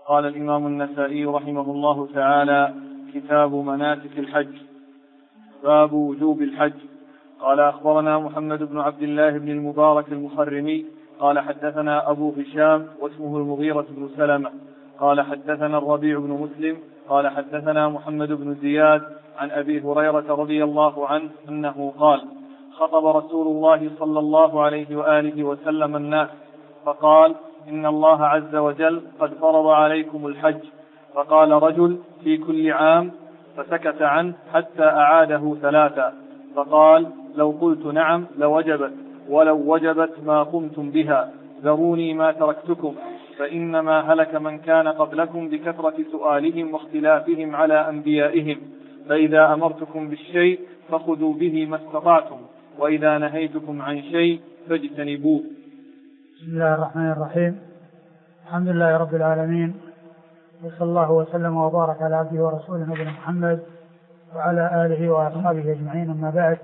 قال الإمام النسائي رحمه الله تعالى: كتاب مناسك الحج. باب وجوب الحج. قال: أخبرنا محمد بن عبد الله بن المبارك المخرمي قال: حدثنا أبو هشام واسمه المغيرة بن سلمة قال: حدثنا الربيع بن مسلم قال: حدثنا محمد بن زياد عن أبي هريرة رضي الله عنه أنه قال: خطب رسول الله صلى الله عليه وآله وسلم الناس فقال: إن الله عز وجل قد فرض عليكم الحج. فقال رجل: في كل عام؟ فسكت عنه حتى أعاده ثلاثا، فقال: لو قلت نعم لوجبت، ولو وجبت ما قمتم بها، ذروني ما تركتكم، فإنما هلك من كان قبلكم بكثرة سؤالهم واختلافهم على أنبيائهم، فإذا أمرتكم بالشيء فخذوا به ما استطعتم، وإذا نهيتكم عن شيء فاجتنبوه. بسم الله الرحمن الرحيم. الحمد لله رب العالمين، وصلى الله وسلم وبارك على عبده ورسوله نبينا محمد وعلى آله وأصحابه أجمعين. أما بعد،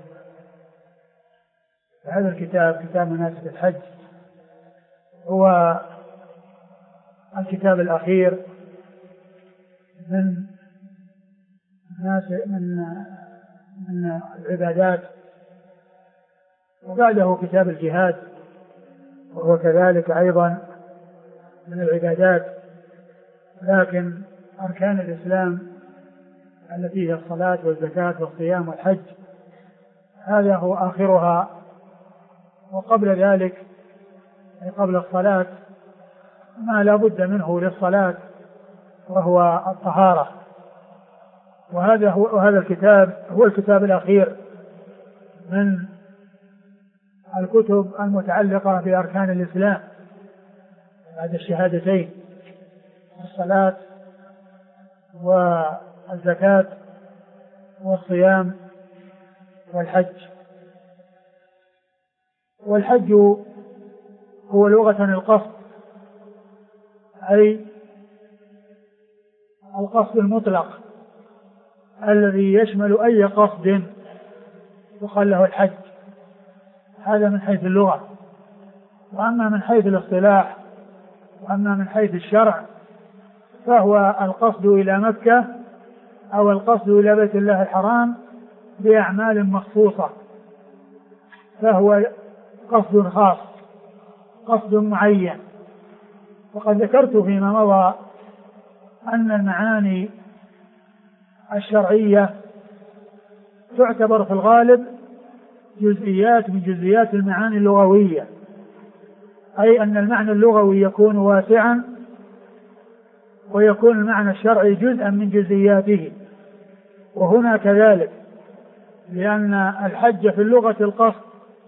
هذا الكتاب كتاب مناسك الحج هو الكتاب الأخير من العبادات، وبعده كتاب الجهاد وهو كذلك أيضا من العبادات، لكن أركان الإسلام التي هي الصلاة والزكاة والصيام والحج هذا هو آخرها. وقبل ذلك قبل الصلاة ما لا بد منه للصلاة وهو الطهارة، وهذا الكتاب هو الكتاب الأخير من الكتب المتعلقة بأركان الإسلام بعد الشهادتين: الصلاة والزكاة والصيام والحج. والحج هو لغة القصد، أي القصد المطلق الذي يشمل أي قصد يقال له الحج. هذا من حيث اللغة. وأما من حيث الاصطلاح وأما من حيث الشرع فهو القصد إلى مكة أو القصد إلى بيت الله الحرام بأعمال مخصوصة، فهو قصد خاص، قصد معين. وقد ذكرت فيما مضى أن المعاني الشرعية تعتبر في الغالب جزئيات من جزئيات المعاني اللغوية، أي أن المعنى اللغوي يكون واسعا ويكون المعنى الشرعي جزءا من جزئياته. وهنا كذلك، لأن الحج في اللغة القصد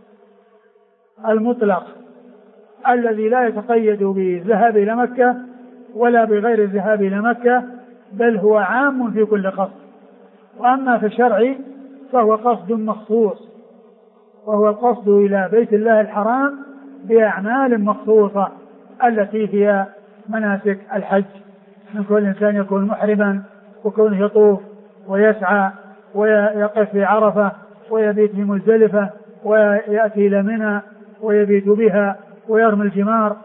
المطلق الذي لا يتقيد بالذهاب إلى مكة ولا بغير الذهاب إلى مكة، بل هو عام في كل قصد. وأما في الشرع فهو قصد مخصوص، وهو القصد إلى بيت الله الحرام بأعمال مخصوصة التي هي مناسك الحج، من كل إنسان يكون محرما وكونه يطوف ويسعى ويقف في عرفة ويبيت في مزدلفة ويأتي إلى منى ويبيت بها ويرمي الجمار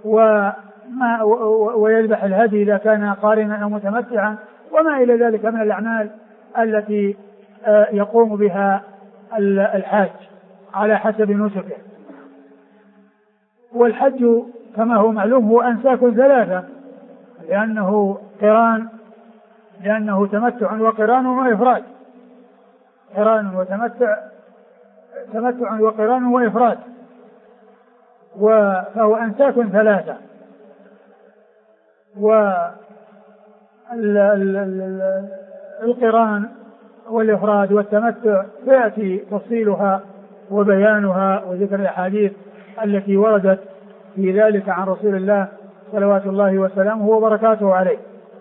ويذبح الهدي إذا كان قارنا أو متمتعا، وما إلى ذلك من الأعمال التي يقوم بها الحاج على حسب نسكه. والحج كما هو معلوم هو أنساك ثلاثة، لأنه تمتع وقران وإفراد، قران وتمتع، تمتع وقران وإفراد، فهو أنساك ثلاثة. والقران والإفراد والتمتع يأتي تفصيلها وبيانها وذكر الأحاديث التي وردت في ذلك عن رسول الله صلوات الله وسلامه وبركاته عليه.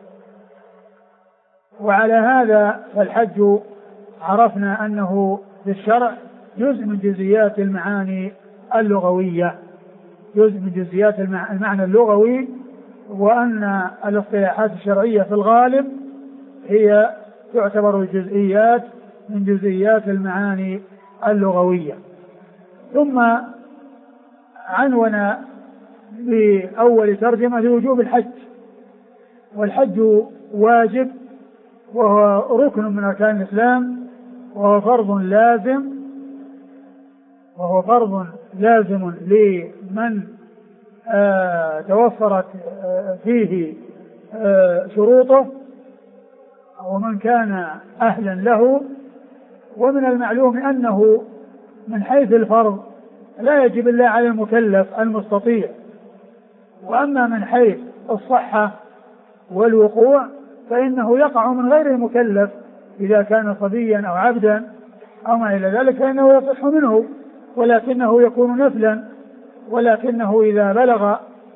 وعلى هذا فالحج عرفنا أنه في الشرع جزء من جزئيات المعاني اللغوية، جزء من جزئيات المعنى اللغوي، وأن الاصطلاحات الشرعية في الغالب هي تعتبر جزئيات من جزئيات المعاني اللغوية. ثم عنونا بأول ترجمة لوجوب الحج، والحج واجب وهو ركن من أركان الإسلام، وهو فرض لازم لمن توفرت فيه شروطه ومن كان أهلا له. ومن المعلوم أنه من حيث الفرض لا يجب إلا على المكلف المستطيع، وأما من حيث الصحة والوقوع فإنه يقع من غير المكلف إذا كان صبيا أو عبدا أو ما إلى ذلك، فإنه يصح منه ولكنه يكون نفلا. ولكنه إذا بلغ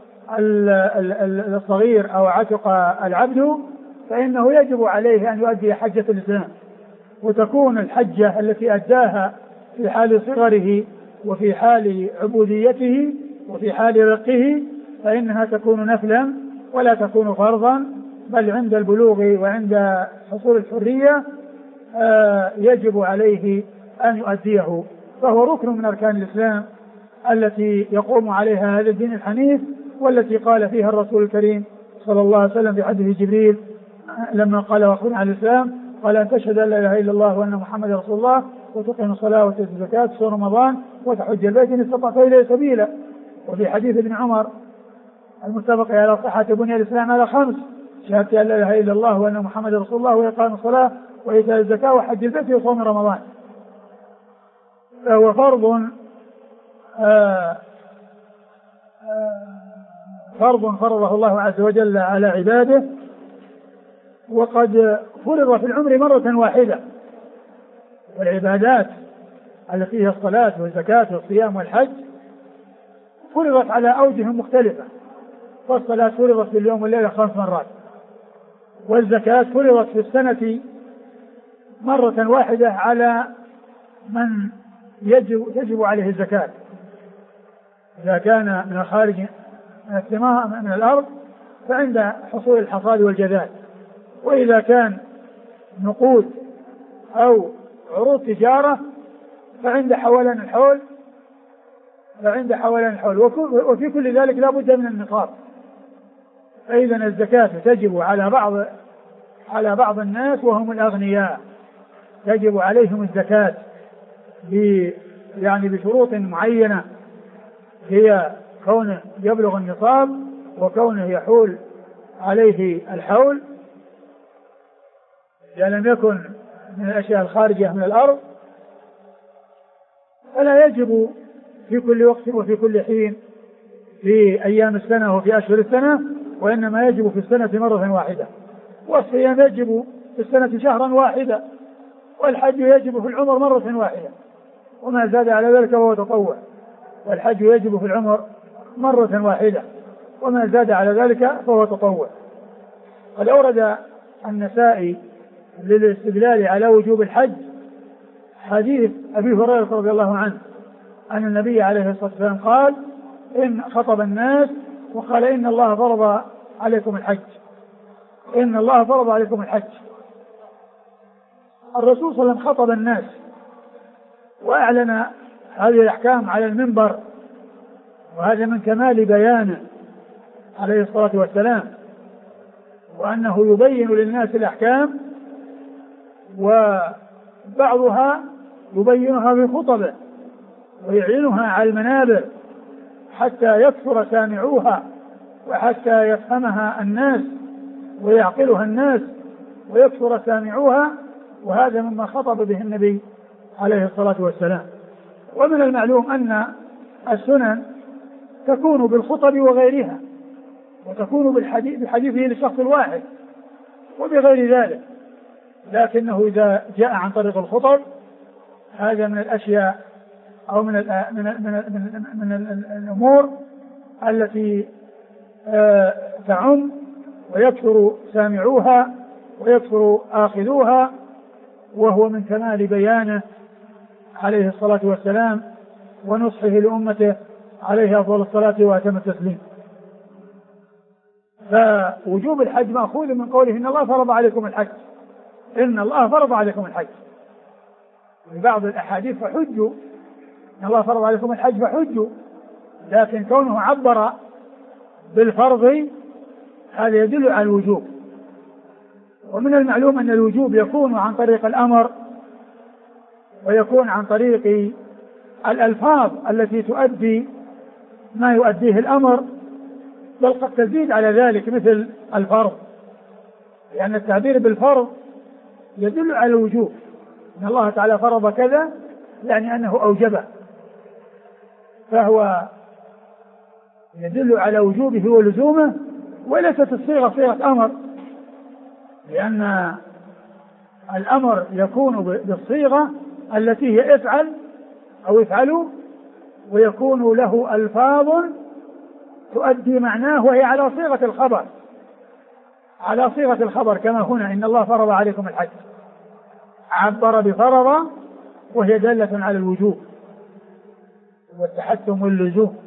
الصغير أو عتق العبد فإنه يجب عليه أن يؤدي حجة الإسلام، وتكون الحجة التي أداها في حال صغره وفي حال عبوديته وفي حال رقه فإنها تكون نفلا ولا تكون فرضا، بل عند البلوغ وعند حصول الحرية يجب عليه أن يؤديه، فهو ركن من أركان الإسلام التي يقوم عليها هذا الدين الحنيف، والتي قال فيها الرسول الكريم صلى الله عليه وسلم في حديث جبريل لما قال وقل على الإسلام قال أن تشهد أن لا إله إلا الله وأن محمد رسول الله وتقيم الصلاة وتؤتي الزكاة تصوم رمضان وتحج البيت إن استطعت إليه سبيلا. وفي حديث ابن عمر المتفق على صحة بني الإسلام على 5: شهادة أن لا إله إلا الله وأن محمد رسول الله وإقام الصلاة وإيتاء الزكاة وحج البيت وصوم رمضان. فهو فرض فرضه الله عز وجل على عباده، وقد فرض في العمر مرة واحدة. والعبادات التي هي الصلاة والزكاة والصيام والحج فرضت على أوجه مختلفة، فالصلاة فرضت في اليوم والليلة 5 مرات، والزكاة فرضت في السنة مرة واحدة على من يجب عليه الزكاة إذا كان من الخارج من الثمار من الأرض فعند حصول الحصاد والجذاذ، وإذا كان نقود أو عروض تجارة فعند حولان الحول وفي كل ذلك لا بد من النصاب. فإذا الزكاة تجب على بعض الناس وهم الأغنياء، يجب عليهم الزكاة بشروط معينة، هي كونه يبلغ النصاب وكونه يحول عليه الحول إذا لم يكن من الأشياء الخارجة من الأرض، فلا يجب في كل وقت وفي كل حين في أيام السنة وفي أشهر السنة، وإنما يجب في السنة مرة واحدة. والصيام يجب في السنة شهرا واحدا، والحج يجب في العمر مرة واحدة، وما زاد على ذلك فهو تطوع. والحج يجب في العمر مرة واحدة، وما زاد على ذلك فهو تطوع. قد أورد النسائي للاستدلال على وجوب الحج حديث أبي هريرة رضي الله عنه أن النبي عليه الصلاة والسلام قال إن خطب الناس وقال إن الله فرض عليكم الحج، إن الله فرض عليكم الحج. الرسول صلى الله عليه وسلم خطب الناس وأعلن هذه الأحكام على المنبر، وهذا من كمال بيانه عليه الصلاة والسلام، وأنه يبين للناس الأحكام، وبعضها يبينها في خطبه ويعلنها على المنابر حتى يكثر سامعوها وحتى يفهمها الناس ويعقلها الناس ويكثر سامعوها، وهذا مما خطب به النبي عليه الصلاة والسلام. ومن المعلوم أن السنن تكون بالخطب وغيرها، وتكون بحديثه للشخص الواحد وبغير ذلك، لكنه إذا جاء عن طريق الخطب هذا من الأشياء أو من الأمور التي تعم ويكثر سامعوها ويكثر آخذوها، وهو من كمال بيانه عليه الصلاة والسلام ونصحه لأمته عليه أفضل الصلاة وأتم التسليم. فوجوب الحج مأخوذ من قوله إن الله فرض عليكم الحج، إن الله فرض عليكم الحج. في بعض الأحاديث فحجوا، إن الله فرض عليكم الحج فحجوا، لكن كونه عبر بالفرض هذا يدل على الوجوب، ومن المعلوم أن الوجوب يكون عن طريق الأمر ويكون عن طريق الألفاظ التي تؤدي ما يؤديه الأمر، بل قد تزيد على ذلك مثل الفرض، لأن التعبير بالفرض يدل على الوجوب، إن الله تعالى فرض كذا يعني أنه أوجبه، فهو يدل على وجوبه ولزومه، وليست الصيغة صيغة أمر، لأن الأمر يكون بالصيغة التي هي افعل أو افعلوا، ويكون له ألفاظ تؤدي معناه وهي على صيغة الخبر، على صيغة الخبر، كما هنا إن الله فرض عليكم الحج، عبر بفرض وهي دالة على الوجوب والتحتم واللزوم.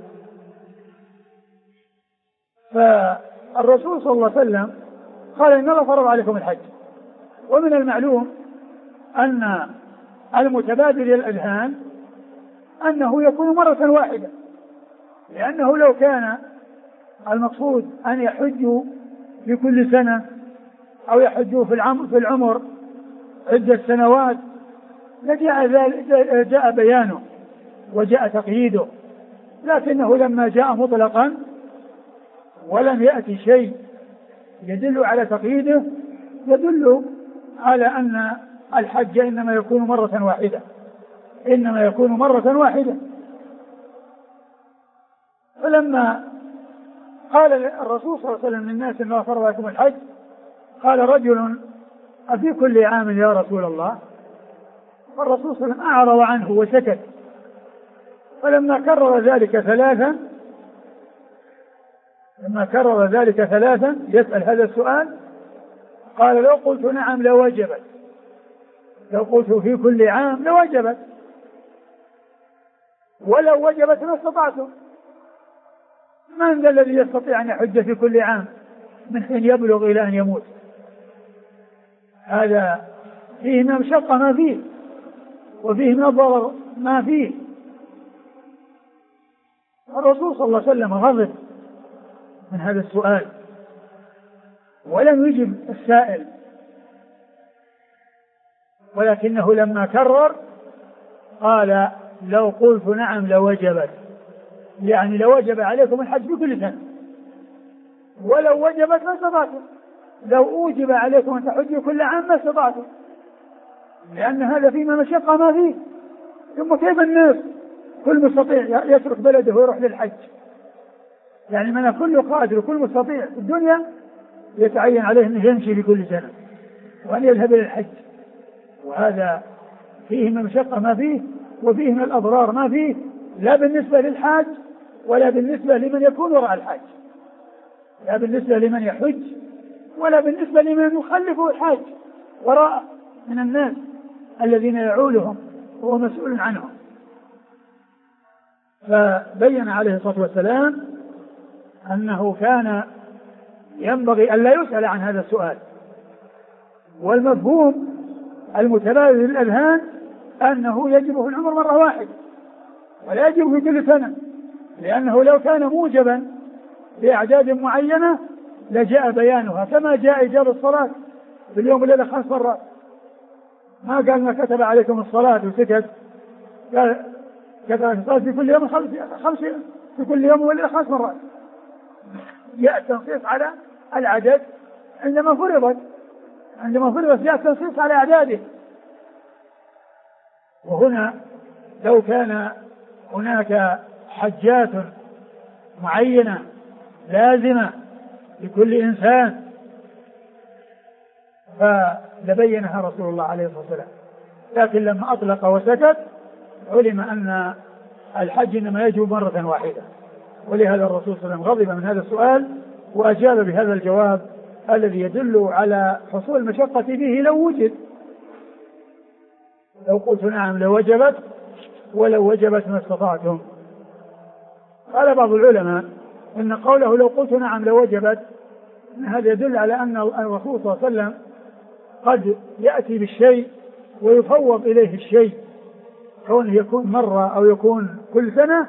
فالرسول صلى الله عليه وسلم قال إن الله فرض عليكم الحج، ومن المعلوم أن المتبادل للأذهان أنه يكون مرة واحدة، لأنه لو كان المقصود أن يحجوا في كل سنة أو يحجوا في العمر عدة سنوات جاء بيانه وجاء تقييده، لكنه لما جاء مطلقا ولم يأتي شيء يدل على تقييده يدل على أن الحج إنما يكون مرة واحدة، إنما يكون مرة واحدة. فلما قال الرسول صلى الله عليه وسلم للناس إن الله فرض عليكم الحج، قال رجل أفي كل عام يا رسول الله؟ فالرسول صلى الله عليه وسلم أعرض عنه وسكت، فلما كرر ذلك ثلاثا يسأل هذا السؤال، قال لو قلت نعم لوجبت، لو قلت في كل عام لوجبت، ولو وجبت ما استطعتم. من ذا الذي يستطيع أن يحج في كل عام من حين يبلغ إلى أن يموت؟ هذا فيه من مشقة ما فيه، وفيه من ضرر ما فيه. الرسول صلى الله عليه وسلم غضب من هذا السؤال ولم يجب السائل، ولكنه لما كرر قال لو قلت نعم لوجبت، يعني لوجب عليكم الحج بكل سنة، ولو وجبت ما استطعتم، لو أوجب عليكم أن تحجوا كل عام ما استطعتم، لأن هذا فيما مشقة ما فيه. ثم كيف الناس كل مستطيع يترك بلده ويروح للحج؟ يعني من كل قادر وكل مستطيع في الدنيا يتعين عليه أن يمشي في كل سنة وأن يذهب إلى الحج، وهذا فيه من مشقة ما فيه، وفيه من الأضرار ما فيه، لا بالنسبة للحاج ولا بالنسبة لمن يكون وراء الحاج، لا بالنسبة لمن يحج ولا بالنسبة لمن يخلفه الحاج وراء من الناس الذين يعولهم وهو مسؤول عنهم. فبين عليه الصلاة والسلام أنه كان ينبغي أن لا يسأل عن هذا السؤال، والمفهوم المتبادل للأذهان أنه يجب في العمر مرة واحدة ولا يجب في كل سنة، لأنه لو كان موجبا بأعداد معينة لجاء بيانها، كما جاء إجابة الصلاة في اليوم والليلة 5 مرات، ما قال ما كتب عليكم الصلاة وسكت، قال كتب الصلاة في كل يوم في كل يوم والليلة 5 مرات. جاء التنصيص على العدد عندما فرضت جاء التنصيص على أعداده. وهنا لو كان هناك حجات معينة لازمة لكل إنسان فلبينها رسول الله عليه الصلاة والسلام، لكن لما أطلق وسكت علم أن الحج إنما يجب مرة واحدة، ولهذا الرسول صلى الله عليه وسلم غضب من هذا السؤال وأجاب بهذا الجواب الذي يدل على حصول المشقة به لو وجد. لو قلت نعم لوجبت ولو وجبت ما استطعتم. قال بعض العلماء إن قوله لو قلت نعم لوجبت إن هذا يدل على أن الرسول صلى الله عليه وسلم قد يأتي بالشيء ويفوض إليه الشيء، كونه يكون مرة أو يكون كل سنة،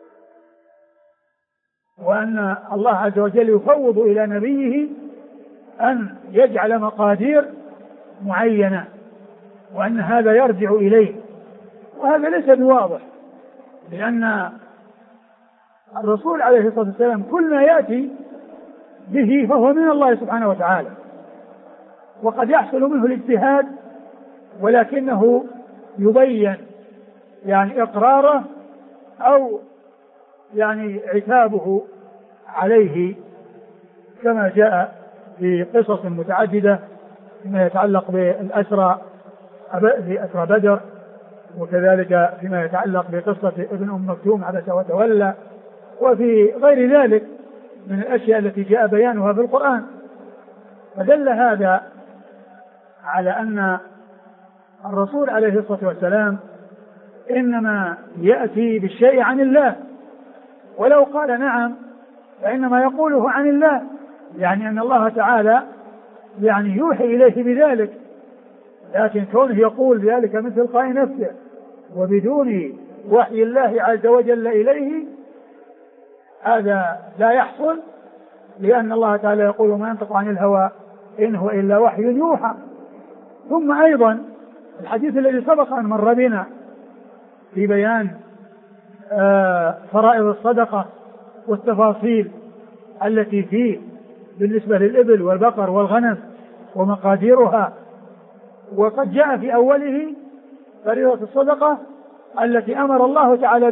وأن الله عز وجل يفوض إلى نبيه أن يجعل مقادير معينة وأن هذا يرجع إليه، وهذا ليس بواضح، لأن الرسول عليه الصلاة والسلام كل ما يأتي به فهو من الله سبحانه وتعالى، وقد يحصل منه الاجتهاد ولكنه يبين يعني إقراره أو يعني عتابه عليه، كما جاء في قصص متعددة فيما يتعلق بالأسرى في أسرى بدر، وكذلك فيما يتعلق بقصة ابن أم مكتوم عبس وتولى، وفي غير ذلك من الأشياء التي جاء بيانها في القرآن. فدل هذا على أن الرسول عليه الصلاة والسلام إنما يأتي بالشيء عن الله، ولو قال نعم فإنما يقوله عن الله، يعني أن الله تعالى يعني يوحي إليه بذلك، لكن كونه يقول ذلك من تلقاء نفسه وبدون وحي الله عز وجل إليه هذا لا يحصل، لأن الله تعالى يقول ما ينطق عن الهوى إن هو إلا وحي يوحى. ثم أيضا الحديث الذي سبق أن مر بنا في بيان فرائض الصدقة والتفاصيل التي فيه بالنسبة للإبل والبقر والغنم ومقاديرها، وقد جاء في أوله فريضة الصدقة التي أمر الله تعالى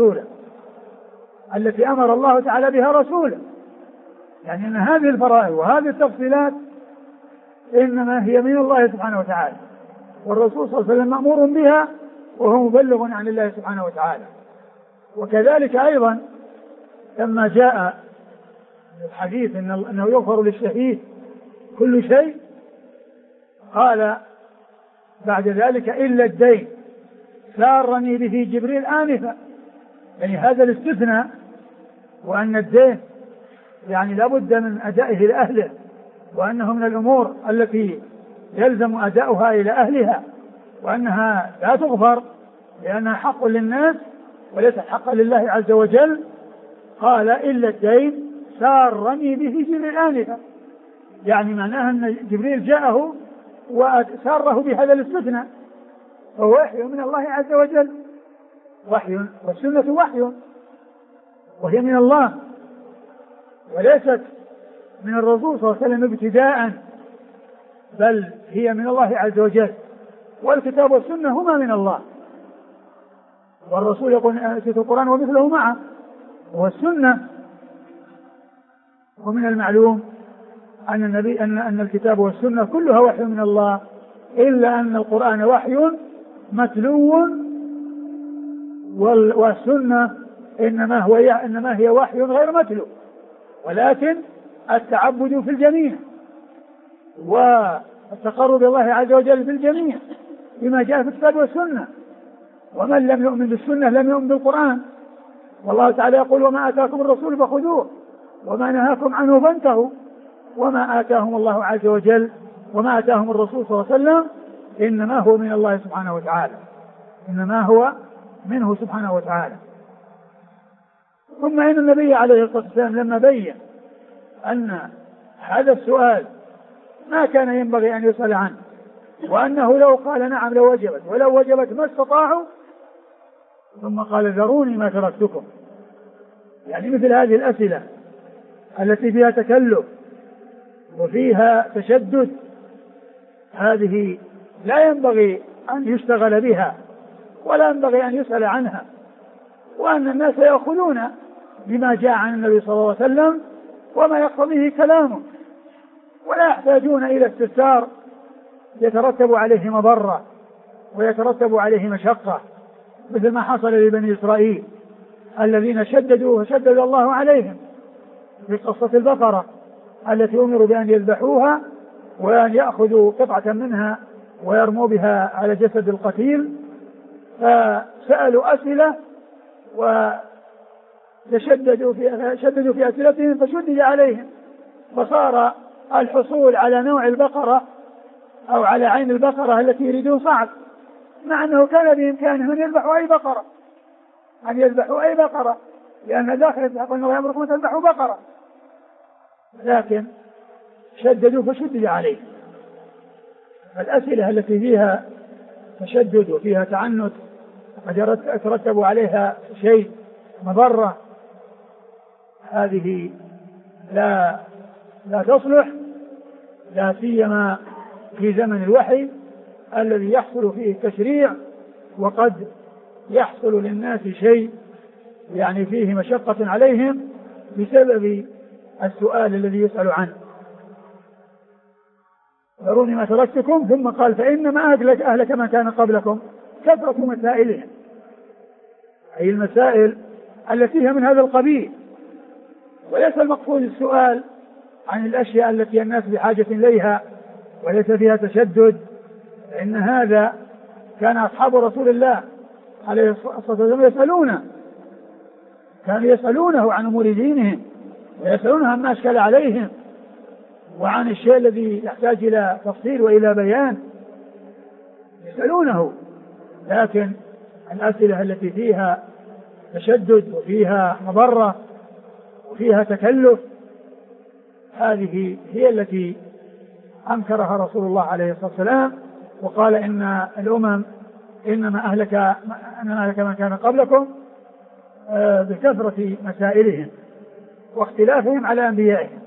بها رسوله، يعني أن هذه الفرائض وهذه التفصيلات إنما هي من الله سبحانه وتعالى، والرسول صلى الله عليه وسلم مأمور بها وهو مبلغ عن الله سبحانه وتعالى. وكذلك أيضا لما جاء الحديث أنه يغفر للشهيد كل شيء، قال بعد ذلك إلا الدين سارني به جبريل آنفا، يعني هذا الاستثناء، وأن الدين يعني لابد من أدائه لأهله، وأنه من الأمور التي يلزم أداؤها إلى أهلها، وأنها لا تغفر لأنها حق للناس وليس حقا لله عز وجل. قال إلا الدين سارني به جبريل آنفا، يعني معناها أن جبريل جاءه وساره بهذا الاستثناء، فهو وحي من الله عز وجل، وحي، والسنة وحي وهي من الله وليست من الرسول صلى الله عليه وسلم ابتداء، بل هي من الله عز وجل، والكتاب والسنة هما من الله، والرسول يقول أتيت القرآن ومثله معه والسنة. ومن المعلوم أن النبي أن الكتاب والسنة كلها وحي من الله، إلا أن القرآن وحي متلو، والسنة إنما هي وحي غير متلو، ولكن التعبد في الجميع والتقرب الله عز وجل في الجميع بما جاء في الكتاب والسنة، ومن لم يؤمن بالسنة لم يؤمن بالقرآن. والله تعالى يقول وما آتاكم الرسول فخذوه وما نهاكم عنه فانتهوا، وما آتاهم الله عز وجل وما آتاهم الرسول صلى الله عليه وسلم إنما هو من الله سبحانه وتعالى، إنما هو منه سبحانه وتعالى. ثم إن النبي عليه الصلاة والسلام لما بين أن هذا السؤال ما كان ينبغي أن يسأل عنه، وأنه لو قال نعم لو وجبت، ولو وجبت ما استطاعوا، ثم قال ذروني ما تركتكم، يعني مثل هذه الأسئلة التي فيها تكلف وفيها تشدد هذه لا ينبغي أن يشتغل بها ولا ينبغي أن يسأل عنها، وأن الناس يأخذون بما جاء عن النبي صلى الله عليه وسلم وما يقتضيه كلامه، ولا يحتاجون إلى استفسار يترتب عليه مضرة ويترتب عليه مشقة، مثل ما حصل لبني إسرائيل الذين شددوا وشدد الله عليهم في قصة البقرة التي أمروا بأن يذبحوها وأن يأخذوا قطعة منها ويرموا بها على جسد القتيل، فسألوا أسئلة وشددوا في أسئلتهم فشدد عليهم، فصار الحصول على نوع البقرة أو على عين البقرة التي يريدون صعب، مع أنه كان بإمكانهم أن يذبحوا أي بقرة، لأن داخل يقول أنه يأمركم أن تذبحوا بقرة، لكن شددوا فشدد عليه. الأسئلة التي فيها تشدد وفيها تعنت قد يترتب عليها شيء مضرة، هذه لا تصلح، لا سيما في زمن الوحي الذي يحصل فيه التشريع، وقد يحصل للناس شيء يعني فيه مشقة عليهم بسبب السؤال الذي يسأل عنه. ذروني ما تركتكم، ثم قال فإنما أهلك من كان قبلكم كثرة مسائلهم، أي المسائل التي هي من هذا القبيل، وليس المقصود السؤال عن الأشياء التي الناس بحاجة إليها وليس فيها تشدد، فإن هذا كان أصحاب رسول الله عليه الصلاة والسلام كانوا يسألونه عن أمور دينهم، ويسألونه عما أشكل عليهم، وعن الشيء الذي يحتاج إلى تفصيل وإلى بيان يسألونه. لكن الأسئلة التي فيها تشدد وفيها مضرة وفيها تكلف، هذه هي التي أنكرها رسول الله عليه الصلاة والسلام، وقال إن الأمم إنما أهلك من كان قبلكم بكثرة مسائلهم واختلافهم على أنبيائهم.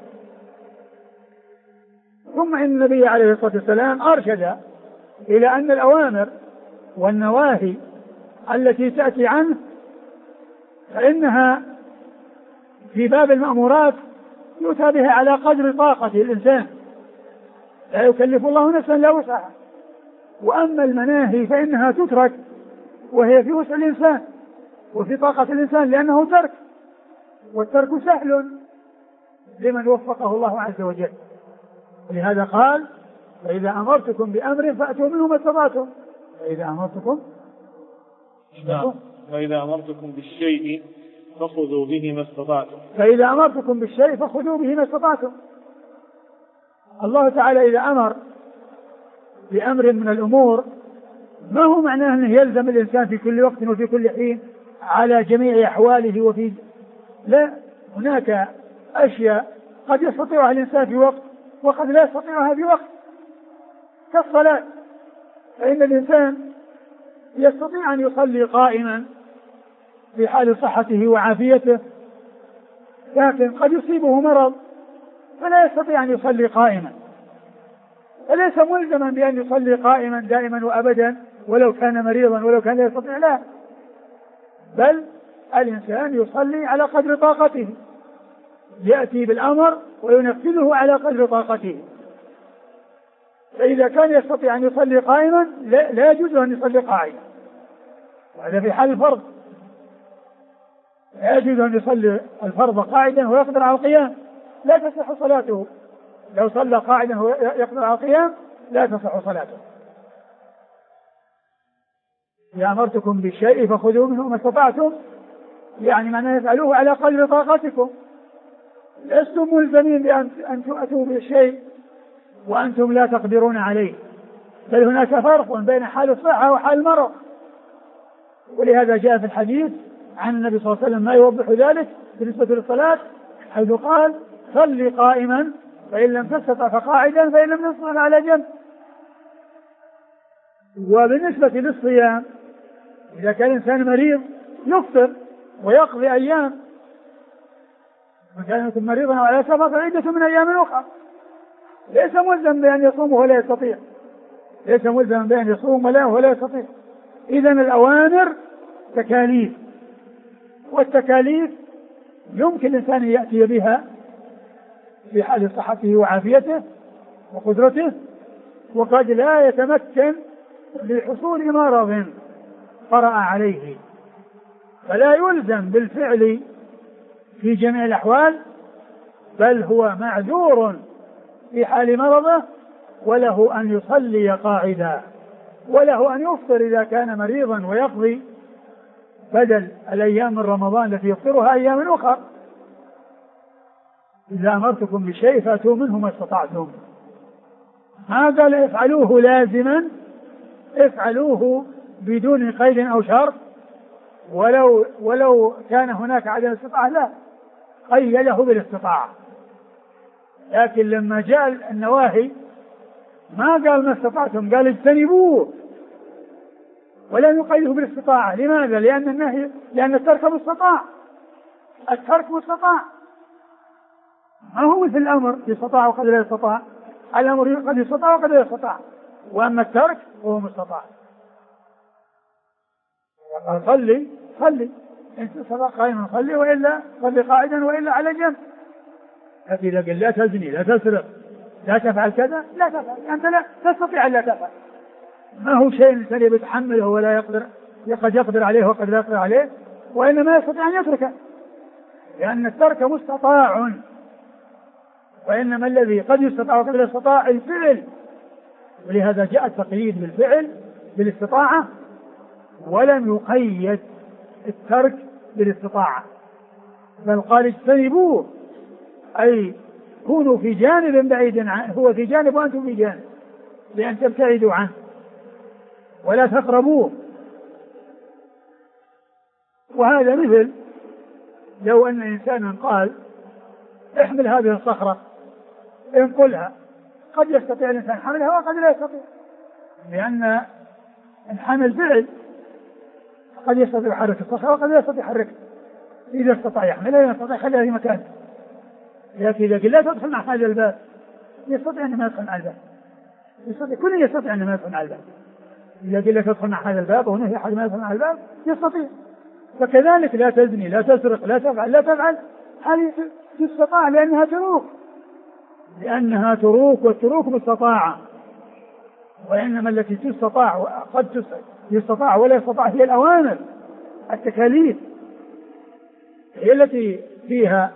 ثم إن النبي عليه الصلاة والسلام أرشد إلى أن الأوامر والنواهي التي تأتي عنه فإنها في باب المأمورات يؤتى بها على قدر طاقة الإنسان، لا يكلف الله نفسا إلا وسعها. وأما المناهي فإنها تترك وهي في وسع الإنسان وفي طاقة الإنسان، لأنه ترك، والترك سهل لمن وفقه الله عز وجل. ولهذا قال فإذا أمرتكم بأمر فأتوا منه ما استطعتم. فإذا أمرتكم بالشيء فخذوا به ما استطعتم. فإذا أمرتكم بالشيء فخذوا به ما استطعتم. الله تعالى إذا أمر بأمر من الأمور ما هو معناه أنه يلزم الإنسان في كل وقت وفي كل حين على جميع أحواله لا، هناك أشياء قد يستطيعها الإنسان في وقت وقد لا يستطيعها في وقت، كالصلاة، فإن الإنسان يستطيع أن يصلي قائما في حال صحته وعافيته، لكن قد يصيبه مرض فلا يستطيع أن يصلي قائما، فليس ملزما بأن يصلي قائما دائما وأبدا ولو كان مريضا ولو كان لا يستطيع، لا، بل الإنسان يصلي على قدر طاقته، يأتي بالأمر وينفذه على قدر طاقته. فإذا كان يستطيع أن يصلي قائما لا يجوز أن يصلي قاعدا، وهذا في حال الفرض، لا يجوز أن يصلي الفرض قاعدا ويقدر على القيام، لا تصح صلاته. لو صلى قاعدا ويقدر على القيام لا تصح صلاته. إذا أمرتكم بالشيء فخذوا منه ما استطعتم، يعني معناه يفعلوه على قدر طاقتكم، لستم ملزمين بأن تؤتوا بالشيء وأنتم لا تقدرون عليه، بل هناك فرق بين حال الصحة وحال المرض. ولهذا جاء في الحديث عن النبي صلى الله عليه وسلم ما يوضح ذلك بالنسبة للصلاة، حيث قال صلي قائما فإن لم تستطع فقاعدا فإن لم تستطع على جنب. وبالنسبة للصيام إذا كان الإنسان مريض يفطر ويقضي أيام، وكان مريضا على سفر فعدة من أيام أخرى، ليس ملزم بأن يصوم ولا يستطيع، ليس ملزم بأن يصوم ولا يستطيع. إذن الأوامر تكاليف، والتكاليف يمكن الإنسان أن يأتي بها في حال صحته وعافيته وقدرته، وقد لا يتمكن لحصول مرض طرأ عليه، فلا يلزم بالفعل في جميع الأحوال، بل هو معذور في حال مرضه، وله أن يصلي قاعدا، وله أن يفطر إذا كان مريضا ويقضي بدل الأيام من رمضان التي يفطرها أيام أخرى. إذا أمرتكم بشيء فأتوا منه ما استطعتم، ما قال افعلوه لازما، افعلوه بدون قيد أو شرط، ولو كان هناك عدم استطاعة لا، قيده بالاستطاعة. لكن لما جاء النواهي ما قال ما استطعتم، قال اجتنبوه، ولم يقيده بالاستطاعة. لماذا؟ لأن الترك مستطاع، الترك مستطاع، ما هو مثل الأمر يستطاع وقد لا يستطاع. الأمر قد يستطاع وقد لا يستطاع، وأما الترك هو مستطاع. قال صلي إن استطاع قائما صلي، وإلا صلي قاعدا، وإلا على جنب. لكن إذا قال لا تزني، لا تسرق، لا تفعل كذا، لا تفعل، أنت لا تستطيع أن لا تفعل. ما هو شيء الإنسان يتحمله ولا يقدر، قد يقدر عليه وقد لا يقدر عليه، وإنما يستطيع أن يتركه، لأن الترك مستطاع. وإنما الذي قد يستطاع وقد لا يستطاع الفعل، ولهذا جاء التقييد بالفعل بالاستطاعة، ولم يقيد الترك بالاستطاعة، بل قال اجتنبوه، أي كونوا في جانب بعيد عنه، هو في جانب وأنتم في جانب، بأن تبتعدوا عنه ولا تقربوه. وهذا مثل لو أن إنسانا قال احمل هذه الصخرة، انقلها، قد يستطيع الإنسان حملها وقد لا يستطيع، لأن الحمل فعل، قد يستطيع يحرك الصخرة وقد لا يستطيع يحركها. إذا استطاع يحملها إذا استطاع يخليها في مكانه. لكن إذا قل لا تدخل مع هذا الباب، يستطيع أن ما يدخل مع الباب، كل يستطيع أن ما يدخل مع الباب. إذا قل لا تدخل مع هذا الباب ونهي أحد ما يدخل مع الباب يستطيع. فكذلك لا تزني، لا تسرق، لا تفعل، هذه تستطاع لأنها تروك، والتروك مستطاعة. وإنما التي تستطاع وقد يستطاع ولا يستطاع هي الأوامر، التكاليف، هي التي فيها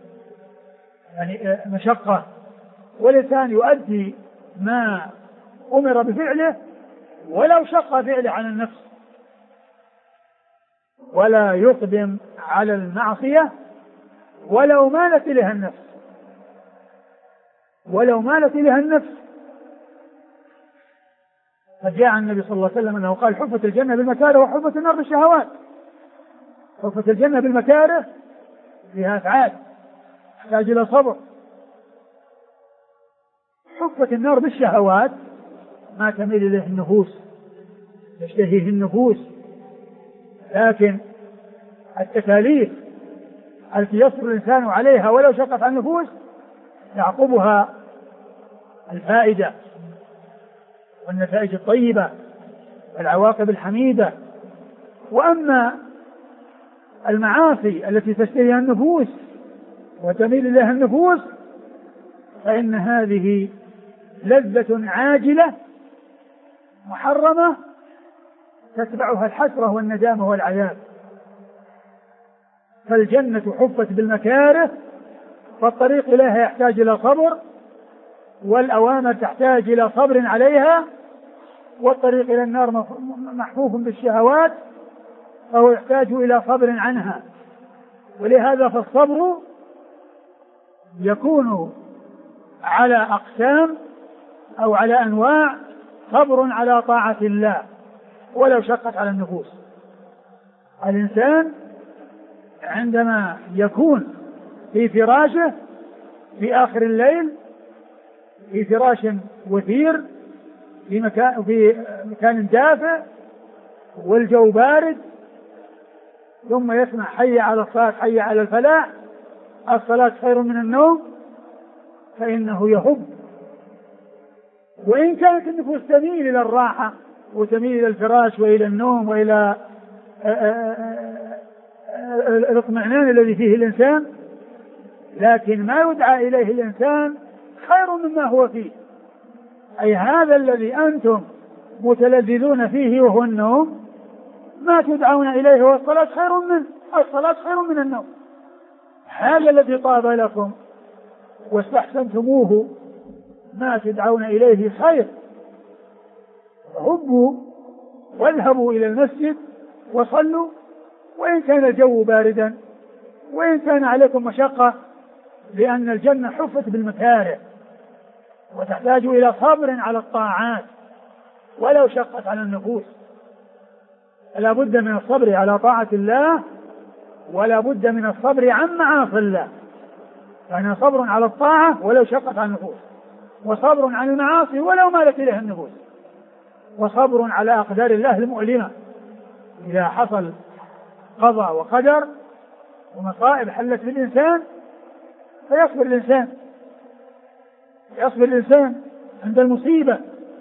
يعني مشقة، والإنسان يؤدي ما أمر بفعله ولو شق فعله على النفس، ولا يقدم على المعصية ولو مالت إليها النفس. فجاء عن النبي صلى الله عليه وسلم أنه قال حفت الجنة بالمكاره وحفت النار بالشهوات. حفت الجنة بالمكاره فيها أفعال تحتاج إلى صبر، حفت النار بالشهوات ما تميل إليه النفوس، تشتهيه النفوس. لكن التكاليف التي يصبر الإنسان عليها ولو شقت عن النفوس يعقبها الفائدة والنتائج الطيبة والعواقب الحميدة. وأما المعاصي التي تشتهيها النفوس وتميل إليها النفوس فإن هذه لذة عاجلة محرمة تتبعها الحسرة والندامة والعذاب. فالجنة حفت بالمكاره، فالطريق إليها يحتاج إلى صبر، والأوامر تحتاج إلى صبر عليها، والطريق إلى النار محفوف بالشهوات فهو يحتاج إلى صبر عنها. ولهذا فالصبر يكون على أقسام أو على أنواع: صبر على طاعة الله ولو شقت على النفوس. الإنسان عندما يكون في فراشه في آخر الليل في فراش وثير في مكان دافئ والجو بارد، ثم يسمع حي على الصلاة حي على الفلاح، الصلاة خير من النوم، فإنه يهب. وإن كانت النفوس تميل إلى الراحة وتميل إلى الفراش وإلى النوم وإلى الاطمئنان الذي فيه الإنسان، لكن ما يدعى إليه الإنسان خير مما هو فيه، أي هذا الذي أنتم متلذذون فيه وهو النوم ما تدعون إليه والصلاة خير منه، الصلاة خير من النوم. هذا الذي طاب لكم واستحسنتموه ما تدعون إليه خير. هبوا واذهبوا إلى المسجد وصلوا، وإن كان الجو باردا وإن كان عليكم مشقة، لأن الجنة حفت بالمكاره وتحتاج إلى صبر على الطاعات ولو شقت على النفوس. لا بد من الصبر على طاعة الله ولا بد من الصبر عن معاصي الله. يعني صبر على الطاعة ولو شقت عن النفوس، وصبر عن المعاصي ولو مالت إليها النفوس، وصبر على أقدار الله المؤلمة إذا حصل قضاء وقدر ومصائب حلت بالإنسان يصبر الإنسان عند المصيبة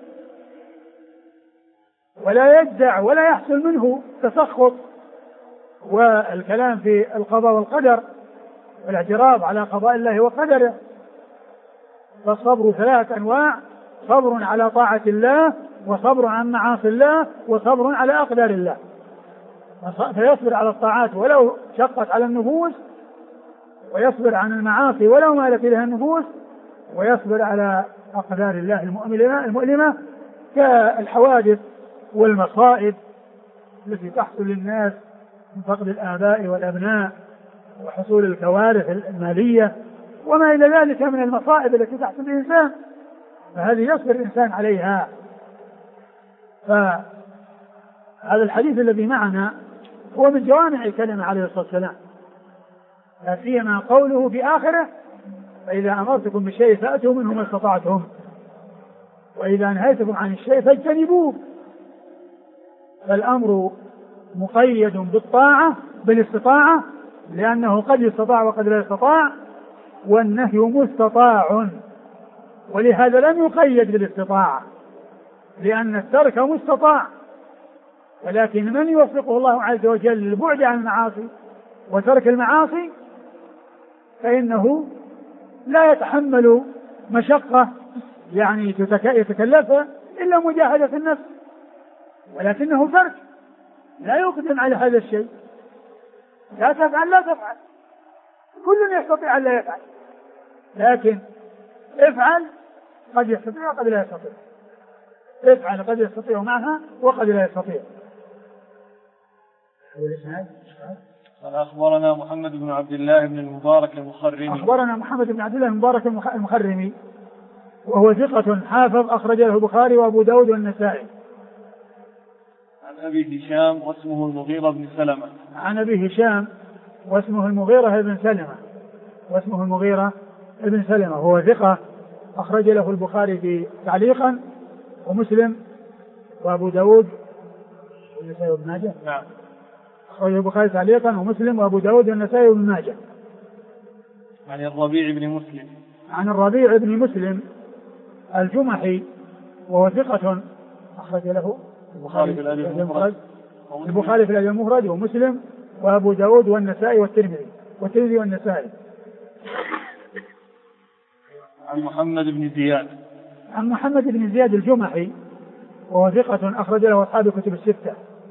ولا يجزع ولا يحصل منه تسخط والكلام في القضاء والقدر والاعتراض على قضاء الله وقدره. فالصبر 3 أنواع: صبر على طاعة الله، وصبر عن معاصي الله، وصبر على أقدار الله. فيصبر على الطاعات ولو شقت على النفوس، ويصبر عن المعاصي ولو مالت إليها النفوس، ويصبر على أقدار الله المؤلمة كالحوادث والمصائب التي تحصل للناس من فقد الآباء والأبناء وحصول الكوارث المالية وما إلى ذلك من المصائب التي تحصل للإنسان، فهذه يصبر الإنسان عليها. فهذا الحديث الذي معنا هو من جوامع الكلمة عليه الصلاة والسلام، لا سيما قوله في آخره: فإذا أمرتكم بشيء فأتوا منه ما استطعتم، وإذا نهيتكم عن الشيء فاجتنبوه. فالأمر مقيد بالطاعة بالاستطاعة، لأنه قد يستطاع وقد لا يستطاع، والنهي مستطاع، ولهذا لم يقيد بالاستطاعة، لأن الترك مستطاع، ولكن من يوفقه الله عز وجل للبعد عن المعاصي وترك المعاصي فإنه لا يتحمل مشقة يعني يتكلفها إلا مجاهدة النفس، ولكنه ترك لا يقدم على هذا الشيء. لا تفعل، كل يستطيع أن لا يفعل، لكن افعل قد يستطيع وقد لا يستطيع، افعل قد يستطيع معها وقد لا يستطيع. قال أخبرنا محمد بن عبد الله بن المبارك المخرمي. أخبرنا محمد بن عبد الله المبارك المخرمي وهو ثقة حافظ أخرج له البخاري وأبو داود والنسائي. عن أبي هشام واسمه المغيرة بن سلمة. عن أبي هشام واسمه المغيرة بن سلمة وهو ثقة أخرج له البخاري في تعليقا ومسلم وأبو داود والنسائي وابن ماجه. نعم. أخرج البخاري تعليقا ومسلم وأبو داود والنسائي وابن ماجه. عن الربيع بن مسلم الجمحي وهو ثقة أخرج له البخاري في الأدب المفرد ومسلم وأبو داود والنسائي والترمذي والنسائي. عن محمد بن زياد الجمحي وهو ثقة أخرج له أصحاب الكتب الستة.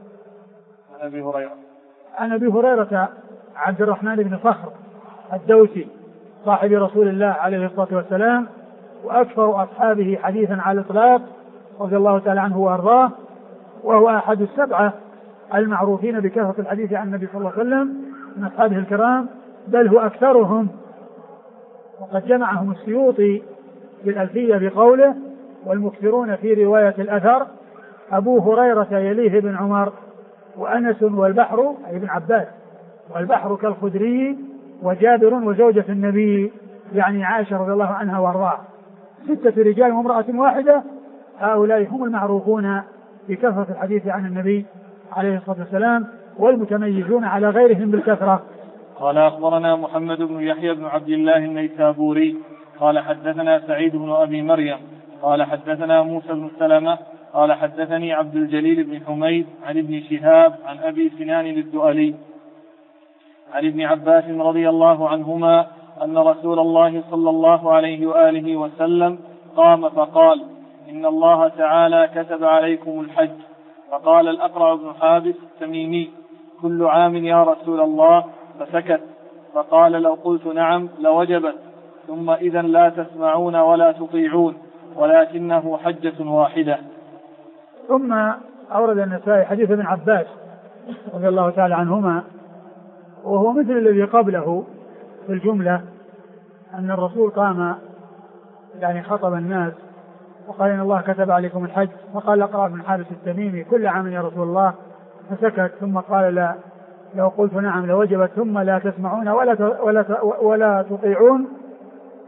عن أبي هريرة عبد الرحمن بن صخر الدوسي صاحب رسول الله عليه الصلاة والسلام وأكثر أصحابه حديثا على الإطلاق رضي الله تعالى عنه وأرضاه، وهو أحد السبعة المعروفين بكثرة الحديث عن النبي صلى الله عليه وسلم من أصحابه الكرام، بل هو أكثرهم، وقد جمعهم السيوطي بالألفية بقوله: والمكثرون في رواية الأثر أبو هريرة يليه بن عمر وأنس والبحر أي ابن عباس والبحر كالخدري وجابر وزوجة النبي يعني عائشة رضي الله عنها وارضاها. 6 رجال وامرأة واحدة، هؤلاء هم المعروفون بكثرة الحديث عن النبي عليه الصلاة والسلام والمتميزون على غيرهم بالكثرة. قال أخبرنا محمد بن يحيى بن عبد الله النيسابوري قال حدثنا سعيد بن أبي مريم قال حدثنا موسى بن سلمة قال حدثني عبد الجليل بن حميد عن ابن شهاب عن أبي سنان الدؤلي عن ابن عباس رضي الله عنهما أن رسول الله صلى الله عليه وآله وسلم قام فقال: إن الله تعالى كتب عليكم الحج. فقال الأقرع بن حابس التميمي: كل عام يا رسول الله. فسكت، فقال: لو قلت نعم لوجبت، ثم إذا لا تسمعون ولا تطيعون، ولكنه حجة واحدة. ثم أورد النسائي حديث ابن عباس رضي الله تعالى عنهما، وهو مثل الذي قبله في الجملة، أن الرسول قام يعني خطب الناس وقال: إن الله كتب عليكم الحج. فقال الأقرع بن حابس التميمي: كل عام يا رسول الله. فسكت، ثم قال: لو قلت نعم لوجبت، ثم لا تسمعون ولا تطيعون،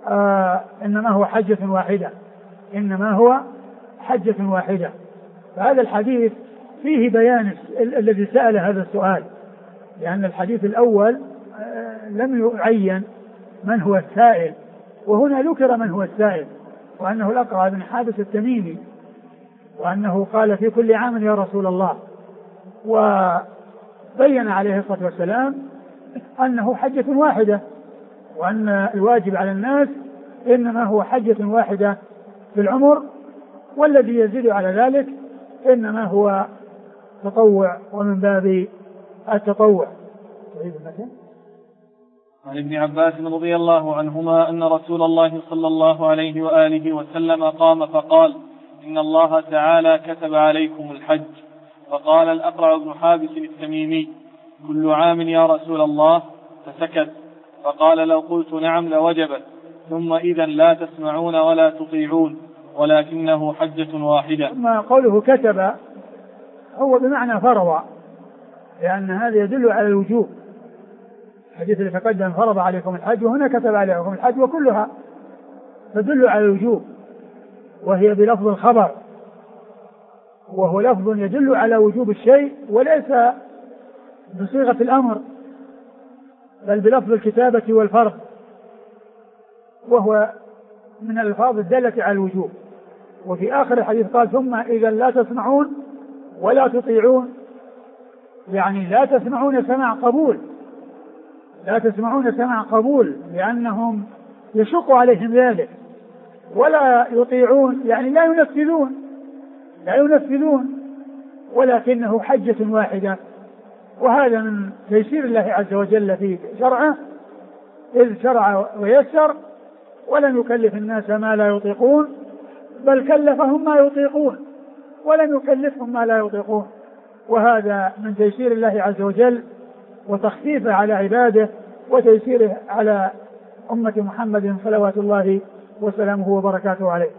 إنما هو حجة واحدة، إنما هو حجة واحدة. فهذا الحديث فيه بيان الذي سأل هذا السؤال، لأن الحديث الأول لم يعين من هو السائل، وهنا ذكر من هو السائل، وأنه الأقرع بن حابس التميمي، وأنه قال في كل عام يا رسول الله، وبين عليه الصلاة والسلام أنه حجة واحدة، وأن الواجب على الناس إنما هو حجة واحدة في العمر، والذي يزيد على ذلك إنما هو تطوع ومن باب التطوع. عن ابن عباس رضي الله عنهما أن رسول الله صلى الله عليه وآله وسلم قام فقال: إن الله تعالى كتب عليكم الحج. فقال الأقرع بن حابس التميمي: كل عام يا رسول الله. فسكت، فقال: لو قلت نعم لوجبت، ثم إذا لا تسمعون ولا تطيعون، ولكنه حجة واحدة. ثم قوله كتب هو بمعنى فرض، لأن هذا يدل على الوجوب. الحديث اللي تقدم فرض عليكم الحج، وهنا كتب عليكم الحج، وكلها تدل على الوجوب، وهي بلفظ الخبر، وهو لفظ يدل على وجوب الشيء وليس بصيغة الأمر، بل بلفظ الكتابة والفرض، وهو من الألفاظ الدالة على الوجوب. وفي آخر الحديث قال: ثم إذا لا تسمعون ولا تطيعون، يعني لا تسمعون سماع قبول، لا تسمعون سماع قبول لأنهم يشق عليهم ذلك، ولا يطيعون يعني لا ينفذون، ولكنه حجة واحدة. وهذا من تيسير الله عز وجل في شرعه، إذ شرع ويسر ولم يكلف الناس ما لا يطيقون، بل كلفهم ما يطيقون ولم يكلفهم ما لا يطيقون. وهذا من تيسير الله عز وجل وتخفيفه على عباده وتيسيره على أمة محمد صلوات الله وسلامه وبركاته عليه.